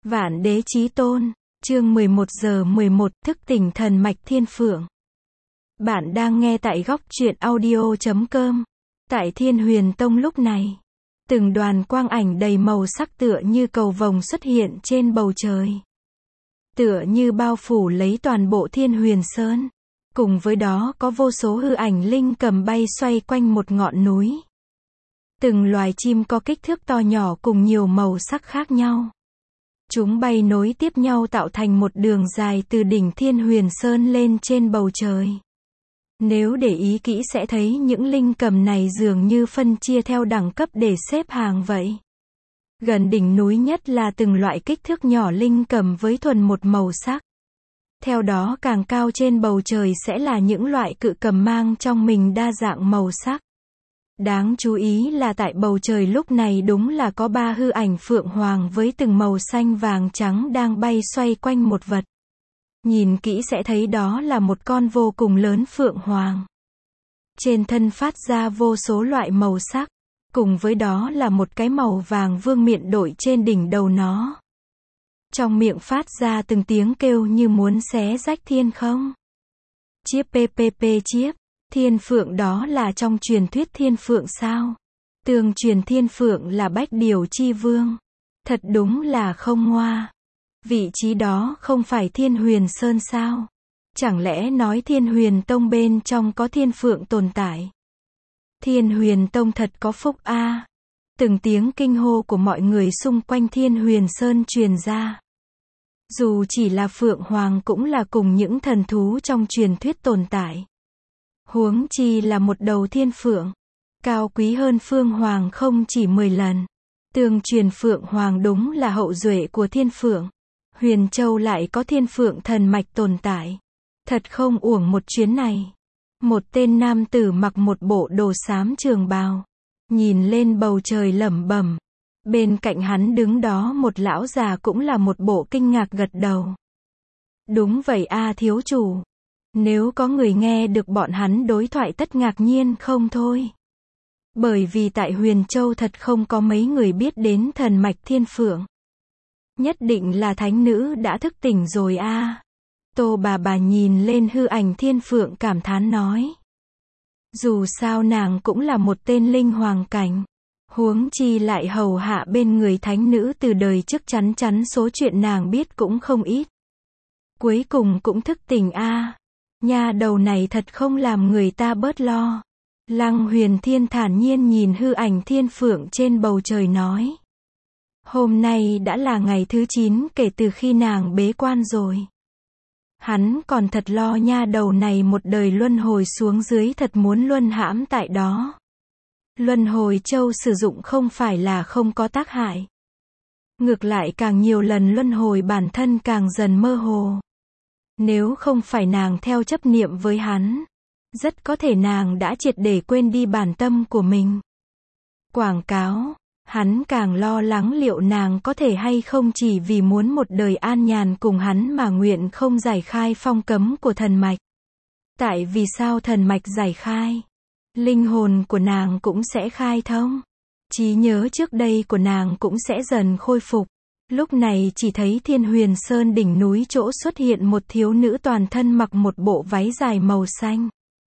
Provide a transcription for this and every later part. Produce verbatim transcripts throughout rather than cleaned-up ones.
Vạn Đế Chí Tôn, chương mười một giờ mười một, thức tỉnh thần mạch thiên phượng. Bạn đang nghe tại góc truyện audio chấm com. Tại Thiên Huyền Tông lúc này, từng đoàn quang ảnh đầy màu sắc tựa như cầu vồng xuất hiện trên bầu trời. Tựa như bao phủ lấy toàn bộ Thiên Huyền Sơn. Cùng với đó có vô số hư ảnh linh cầm bay xoay quanh một ngọn núi. Từng loài chim có kích thước to nhỏ cùng nhiều màu sắc khác nhau. Chúng bay nối tiếp nhau tạo thành một đường dài từ đỉnh Thiên Huyền Sơn lên trên bầu trời. Nếu để ý kỹ sẽ thấy những linh cầm này dường như phân chia theo đẳng cấp để xếp hàng vậy. Gần đỉnh núi nhất là từng loại kích thước nhỏ linh cầm với thuần một màu sắc. Theo đó càng cao trên bầu trời sẽ là những loại cự cầm mang trong mình đa dạng màu sắc. Đáng chú ý là tại bầu trời lúc này đúng là có ba hư ảnh phượng hoàng với từng màu xanh vàng trắng đang bay xoay quanh một vật. Nhìn kỹ sẽ thấy đó là một con vô cùng lớn phượng hoàng. Trên thân phát ra vô số loại màu sắc, cùng với đó là một cái màu vàng vương miện đội trên đỉnh đầu nó. Trong miệng phát ra từng tiếng kêu như muốn xé rách thiên không. Chiếp ppp chiếp. Thiên phượng đó là trong truyền thuyết thiên phượng sao? Tương truyền thiên phượng là bách điều chi vương. Thật đúng là không ngoa. Vị trí đó không phải Thiên Huyền Sơn sao? Chẳng lẽ nói Thiên Huyền Tông bên trong có thiên phượng tồn tại? Thiên Huyền Tông thật có phúc a. À. Từng tiếng kinh hô của mọi người xung quanh Thiên Huyền Sơn truyền ra. Dù chỉ là phượng hoàng cũng là cùng những thần thú trong truyền thuyết tồn tại. Huống chi là một đầu thiên phượng, cao quý hơn phương hoàng không chỉ mười lần. Tương truyền phượng hoàng đúng là hậu duệ của thiên phượng. Huyền Châu lại có thiên phượng thần mạch tồn tại. Thật không uổng một chuyến này. Một tên nam tử mặc một bộ đồ xám trường bào, nhìn lên bầu trời lẩm bẩm. Bên cạnh hắn đứng đó một lão già cũng là một bộ kinh ngạc gật đầu. Đúng vậy a thiếu chủ. Nếu có người nghe được bọn hắn đối thoại tất ngạc nhiên không thôi. Bởi vì tại Huyền Châu thật không có mấy người biết đến thần mạch thiên phượng. Nhất định là thánh nữ đã thức tỉnh rồi a. À. Tô bà bà nhìn lên hư ảnh thiên phượng cảm thán nói. Dù sao nàng cũng là một tên linh hoàng cảnh. Huống chi lại hầu hạ bên người thánh nữ từ đời trước, chắn chắn số chuyện nàng biết cũng không ít. Cuối cùng cũng thức tỉnh a. À. Nha đầu này thật không làm người ta bớt lo. Lăng Huyền Thiên thản nhiên nhìn hư ảnh thiên phượng trên bầu trời nói. Hôm nay đã là ngày thứ chín kể từ khi nàng bế quan rồi. Hắn còn thật lo nha đầu này một đời luân hồi xuống dưới thật muốn luân hãm tại đó. Luân hồi châu sử dụng không phải là không có tác hại. Ngược lại càng nhiều lần luân hồi bản thân càng dần mơ hồ. Nếu không phải nàng theo chấp niệm với hắn, rất có thể nàng đã triệt để quên đi bản tâm của mình. Quảng cáo, hắn càng lo lắng liệu nàng có thể hay không chỉ vì muốn một đời an nhàn cùng hắn mà nguyện không giải khai phong cấm của thần mạch. Tại vì sao thần mạch giải khai, linh hồn của nàng cũng sẽ khai thông. Trí nhớ trước đây của nàng cũng sẽ dần khôi phục. Lúc này chỉ thấy Thiên Huyền Sơn đỉnh núi chỗ xuất hiện một thiếu nữ toàn thân mặc một bộ váy dài màu xanh.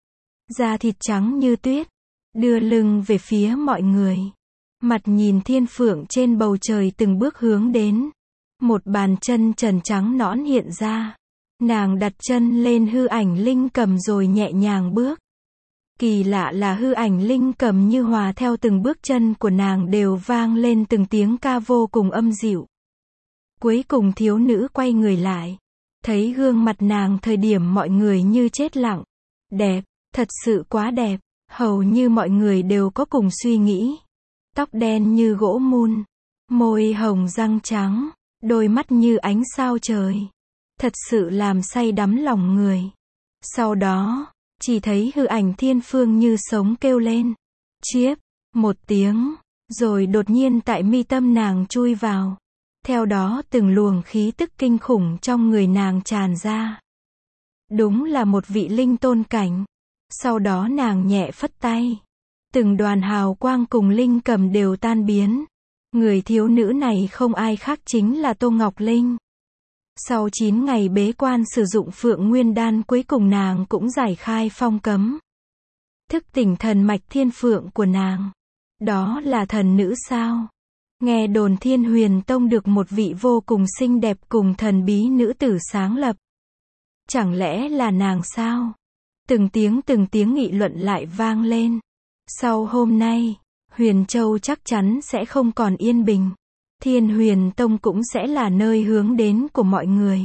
Da thịt trắng như tuyết, đưa lưng về phía mọi người. Mặt nhìn thiên phượng trên bầu trời từng bước hướng đến. Một bàn chân trần trắng nõn hiện ra. Nàng đặt chân lên hư ảnh linh cầm rồi nhẹ nhàng bước. Kỳ lạ là hư ảnh linh cầm như hòa theo từng bước chân của nàng đều vang lên từng tiếng ca vô cùng âm dịu. Cuối cùng thiếu nữ quay người lại. Thấy gương mặt nàng thời điểm mọi người như chết lặng. Đẹp, thật sự quá đẹp. Hầu như mọi người đều có cùng suy nghĩ. Tóc đen như gỗ mun. Môi hồng răng trắng. Đôi mắt như ánh sao trời. Thật sự làm say đắm lòng người. Sau đó, chỉ thấy hư ảnh thiên phương như sống kêu lên. Chiếp, một tiếng. Rồi đột nhiên tại mi tâm nàng chui vào. Theo đó từng luồng khí tức kinh khủng trong người nàng tràn ra. Đúng là một vị linh tôn cảnh. Sau đó nàng nhẹ phất tay. Từng đoàn hào quang cùng linh cầm đều tan biến. Người thiếu nữ này không ai khác chính là Tô Ngọc Linh. Sau chín ngày bế quan sử dụng Phượng Nguyên Đan, cuối cùng nàng cũng giải khai phong cấm. Thức tỉnh thần mạch thiên phượng của nàng. Đó là thần nữ sao? Nghe đồn Thiên Huyền Tông được một vị vô cùng xinh đẹp cùng thần bí nữ tử sáng lập. Chẳng lẽ là nàng sao? Từng tiếng từng tiếng nghị luận lại vang lên. Sau hôm nay, Huyền Châu chắc chắn sẽ không còn yên bình. Thiên Huyền Tông cũng sẽ là nơi hướng đến của mọi người.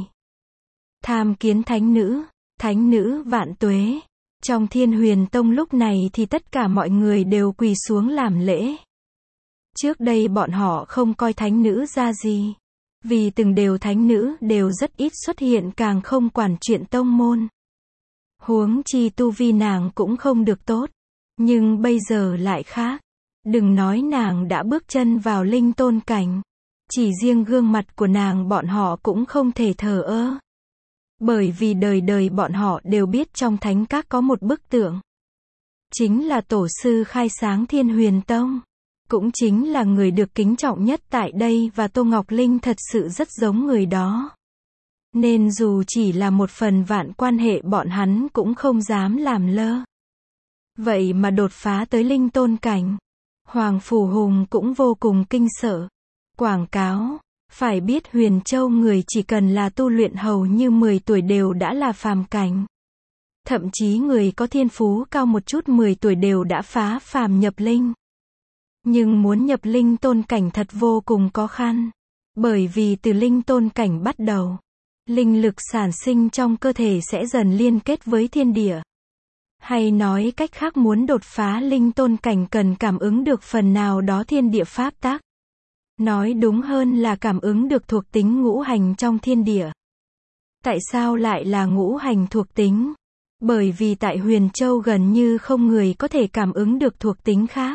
Tham kiến thánh nữ, thánh nữ vạn tuế. Trong Thiên Huyền Tông lúc này thì tất cả mọi người đều quỳ xuống làm lễ. Trước đây bọn họ không coi thánh nữ ra gì. Vì từng đều thánh nữ đều rất ít xuất hiện, càng không quản chuyện tông môn. Huống chi tu vi nàng cũng không được tốt. Nhưng bây giờ lại khác. Đừng nói nàng đã bước chân vào linh tôn cảnh. Chỉ riêng gương mặt của nàng bọn họ cũng không thể thờ ơ. Bởi vì đời đời bọn họ đều biết trong thánh các có một bức tượng. Chính là tổ sư khai sáng Thiên Huyền Tông. Cũng chính là người được kính trọng nhất tại đây, và Tô Ngọc Linh thật sự rất giống người đó. Nên dù chỉ là một phần vạn quan hệ bọn hắn cũng không dám làm lơ. Vậy mà đột phá tới linh tôn cảnh. Hoàng Phủ Hùng cũng vô cùng kinh sợ. Quảng cáo, phải biết Huyền Châu người chỉ cần là tu luyện hầu như mười tuổi đều đã là phàm cảnh. Thậm chí người có thiên phú cao một chút mười tuổi đều đã phá phàm nhập linh. Nhưng muốn nhập linh tôn cảnh thật vô cùng khó khăn. Bởi vì từ linh tôn cảnh bắt đầu, linh lực sản sinh trong cơ thể sẽ dần liên kết với thiên địa. Hay nói cách khác, muốn đột phá linh tôn cảnh cần cảm ứng được phần nào đó thiên địa pháp tắc. Nói đúng hơn là cảm ứng được thuộc tính ngũ hành trong thiên địa. Tại sao lại là ngũ hành thuộc tính? Bởi vì tại Huyền Châu gần như không người có thể cảm ứng được thuộc tính khác.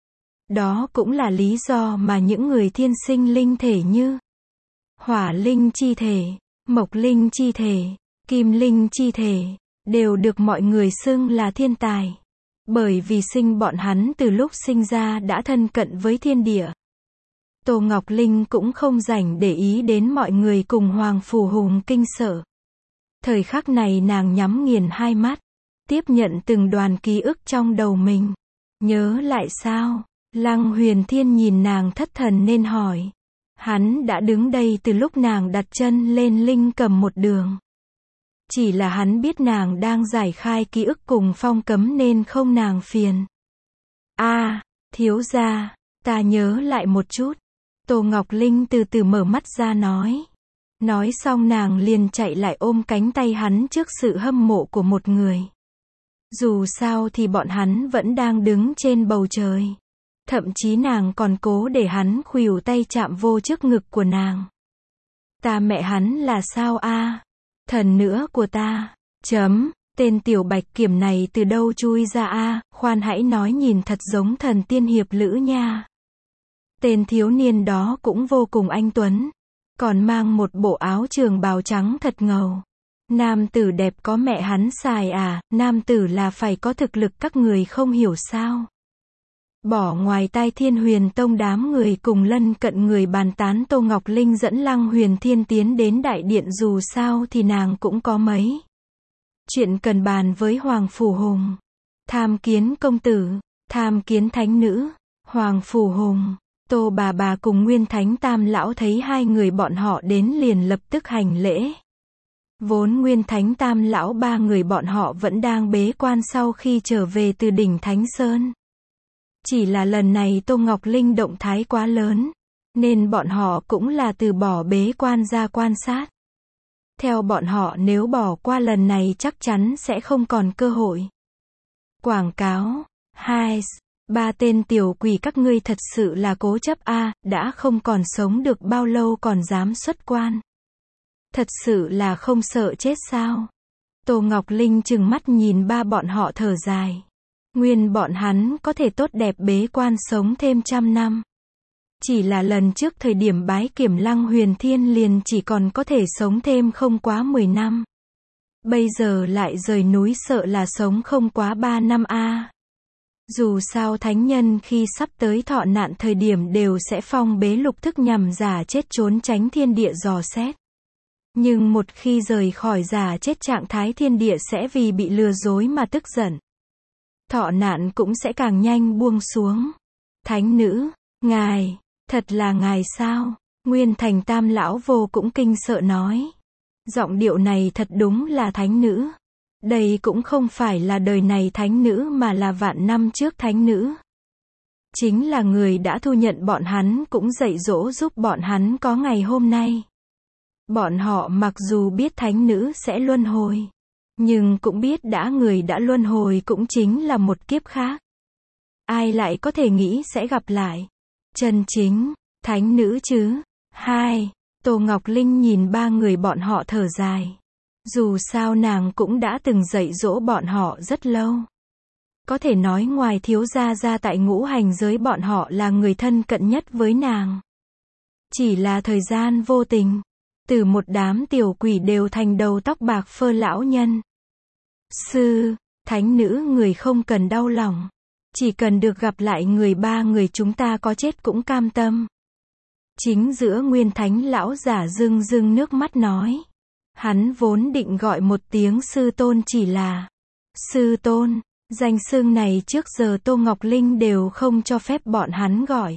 Đó cũng là lý do mà những người thiên sinh linh thể như hỏa linh chi thể, mộc linh chi thể, kim linh chi thể, đều được mọi người xưng là thiên tài. Bởi vì sinh bọn hắn từ lúc sinh ra đã thân cận với thiên địa. Tô Ngọc Linh cũng không rảnh để ý đến mọi người cùng Hoàng Phủ Hùng kinh sợ. Thời khắc này nàng nhắm nghiền hai mắt, tiếp nhận từng đoàn ký ức trong đầu mình. Nhớ lại sao? Lăng Huyền Thiên nhìn nàng thất thần nên hỏi. Hắn đã đứng đây từ lúc nàng đặt chân lên linh cầm một đường. Chỉ là hắn biết nàng đang giải khai ký ức cùng phong cấm nên không nàng phiền. A, à, thiếu gia, ta nhớ lại một chút. Tô Ngọc Linh từ từ mở mắt ra nói. Nói xong nàng liền chạy lại ôm cánh tay hắn trước sự hâm mộ của một người. Dù sao thì bọn hắn vẫn đang đứng trên bầu trời. Thậm chí nàng còn cố để hắn khuỷu tay chạm vô trước ngực của nàng. Ta mẹ hắn là sao a? À? Thần nữa của ta. Chấm, tên tiểu bạch kiểm này từ đâu chui ra a? À? Khoan hãy nói, nhìn thật giống thần tiên hiệp lữ nha. Tên thiếu niên đó cũng vô cùng anh tuấn. Còn mang một bộ áo trường bào trắng thật ngầu. Nam tử đẹp có mẹ hắn xài à? Nam tử là phải có thực lực, các người không hiểu sao? Bỏ ngoài tai Thiên Huyền Tông đám người cùng lân cận người bàn tán, Tô Ngọc Linh dẫn Lăng Huyền Thiên tiến đến đại điện, dù sao thì nàng cũng có mấy chuyện cần bàn với Hoàng Phủ Hùng. Tham kiến công tử, tham kiến thánh nữ. Hoàng Phủ Hùng, Tô bà bà cùng Nguyên Thánh Tam lão thấy hai người bọn họ đến liền lập tức hành lễ. Vốn Nguyên Thánh Tam lão ba người bọn họ vẫn đang bế quan sau khi trở về từ đỉnh Thánh Sơn. Chỉ là lần này Tô Ngọc Linh động thái quá lớn, nên bọn họ cũng là từ bỏ bế quan ra quan sát. Theo bọn họ, nếu bỏ qua lần này chắc chắn sẽ không còn cơ hội. Quảng cáo. Hai. Ba tên tiểu quỷ các ngươi thật sự là cố chấp a, à, đã không còn sống được bao lâu còn dám xuất quan. Thật sự là không sợ chết sao? Tô Ngọc Linh trừng mắt nhìn ba bọn họ thở dài. Nguyên bọn hắn có thể tốt đẹp bế quan sống thêm trăm năm. Chỉ là lần trước thời điểm bái kiểm Lăng Huyền Thiên liền chỉ còn có thể sống thêm không quá mười năm. Bây giờ lại rời núi sợ là sống không quá ba năm a. À. Dù sao thánh nhân khi sắp tới thọ nạn thời điểm đều sẽ phong bế lục thức nhằm giả chết trốn tránh thiên địa dò xét. Nhưng một khi rời khỏi giả chết trạng thái thiên địa sẽ vì bị lừa dối mà tức giận. Thọ nạn cũng sẽ càng nhanh buông xuống. Thánh nữ, ngài, thật là ngài sao? Nguyên Thành Tam lão vô cũng kinh sợ nói. Giọng điệu này thật đúng là thánh nữ. Đây cũng không phải là đời này thánh nữ mà là vạn năm trước thánh nữ. Chính là người đã thu nhận bọn hắn cũng dạy dỗ giúp bọn hắn có ngày hôm nay. Bọn họ mặc dù biết thánh nữ sẽ luân hồi, nhưng cũng biết đã người đã luân hồi cũng chính là một kiếp khác. Ai lại có thể nghĩ sẽ gặp lại chân chính thánh nữ chứ? Hai, Tô Ngọc Linh nhìn ba người bọn họ thở dài. Dù sao nàng cũng đã từng dạy dỗ bọn họ rất lâu. Có thể nói ngoài thiếu gia ra tại ngũ hành giới bọn họ là người thân cận nhất với nàng. Chỉ là thời gian vô tình, từ một đám tiểu quỷ đều thành đầu tóc bạc phơ lão nhân. Sư, thánh nữ người không cần đau lòng. Chỉ cần được gặp lại người ba người chúng ta có chết cũng cam tâm. Chính giữa Nguyên Thánh lão giả rưng rưng nước mắt nói. Hắn vốn định gọi một tiếng sư tôn chỉ là sư tôn, danh xưng này trước giờ Tô Ngọc Linh đều không cho phép bọn hắn gọi.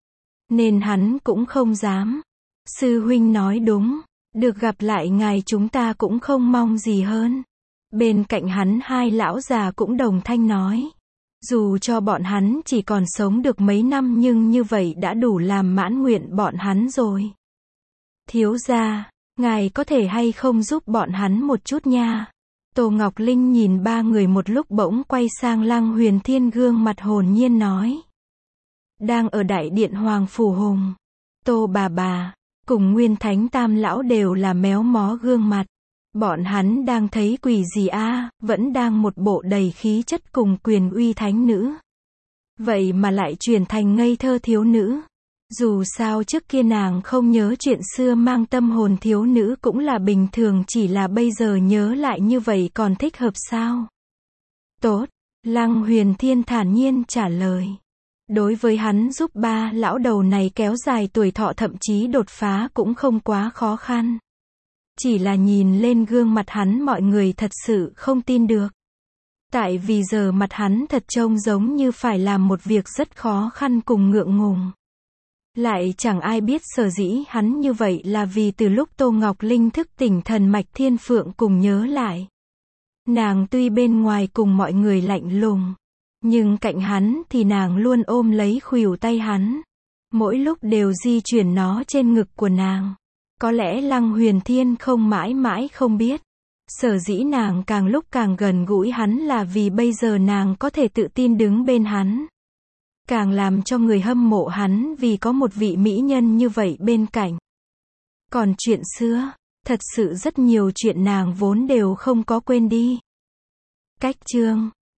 Nên hắn cũng không dám. Sư huynh nói đúng, được gặp lại ngài chúng ta cũng không mong gì hơn. Bên cạnh hắn hai lão già cũng đồng thanh nói. Dù cho bọn hắn chỉ còn sống được mấy năm nhưng như vậy đã đủ làm mãn nguyện bọn hắn rồi. Thiếu gia, ngài có thể hay không giúp bọn hắn một chút nha? Tô Ngọc Linh nhìn ba người một lúc bỗng quay sang Lăng Huyền Thiên gương mặt hồn nhiên nói. Đang ở đại điện Hoàng Phủ Hùng, Tô bà bà, cùng Nguyên Thánh Tam lão đều là méo mó gương mặt. Bọn hắn đang thấy quỷ gì a, à, vẫn đang một bộ đầy khí chất cùng quyền uy thánh nữ. Vậy mà lại chuyển thành ngây thơ thiếu nữ. Dù sao trước kia nàng không nhớ chuyện xưa mang tâm hồn thiếu nữ cũng là bình thường, chỉ là bây giờ nhớ lại như vậy còn thích hợp sao? Tốt, Lăng Huyền Thiên thản nhiên trả lời. Đối với hắn giúp ba lão đầu này kéo dài tuổi thọ thậm chí đột phá cũng không quá khó khăn. Chỉ là nhìn lên gương mặt hắn mọi người thật sự không tin được. Tại vì giờ mặt hắn thật trông giống như phải làm một việc rất khó khăn cùng ngượng ngùng. Lại chẳng ai biết sở dĩ hắn như vậy là vì từ lúc Tô Ngọc Linh thức tỉnh thần mạch thiên phượng cùng nhớ lại. Nàng tuy bên ngoài cùng mọi người lạnh lùng, nhưng cạnh hắn thì nàng luôn ôm lấy khuỷu tay hắn. Mỗi lúc đều di chuyển nó trên ngực của nàng. Có lẽ Lăng Huyền Thiên không mãi mãi không biết. Sở dĩ nàng càng lúc càng gần gũi hắn là vì bây giờ nàng có thể tự tin đứng bên hắn. Càng làm cho người hâm mộ hắn vì có một vị mỹ nhân như vậy bên cạnh. Còn chuyện xưa, thật sự rất nhiều chuyện nàng vốn đều không có quên đi. Cách chương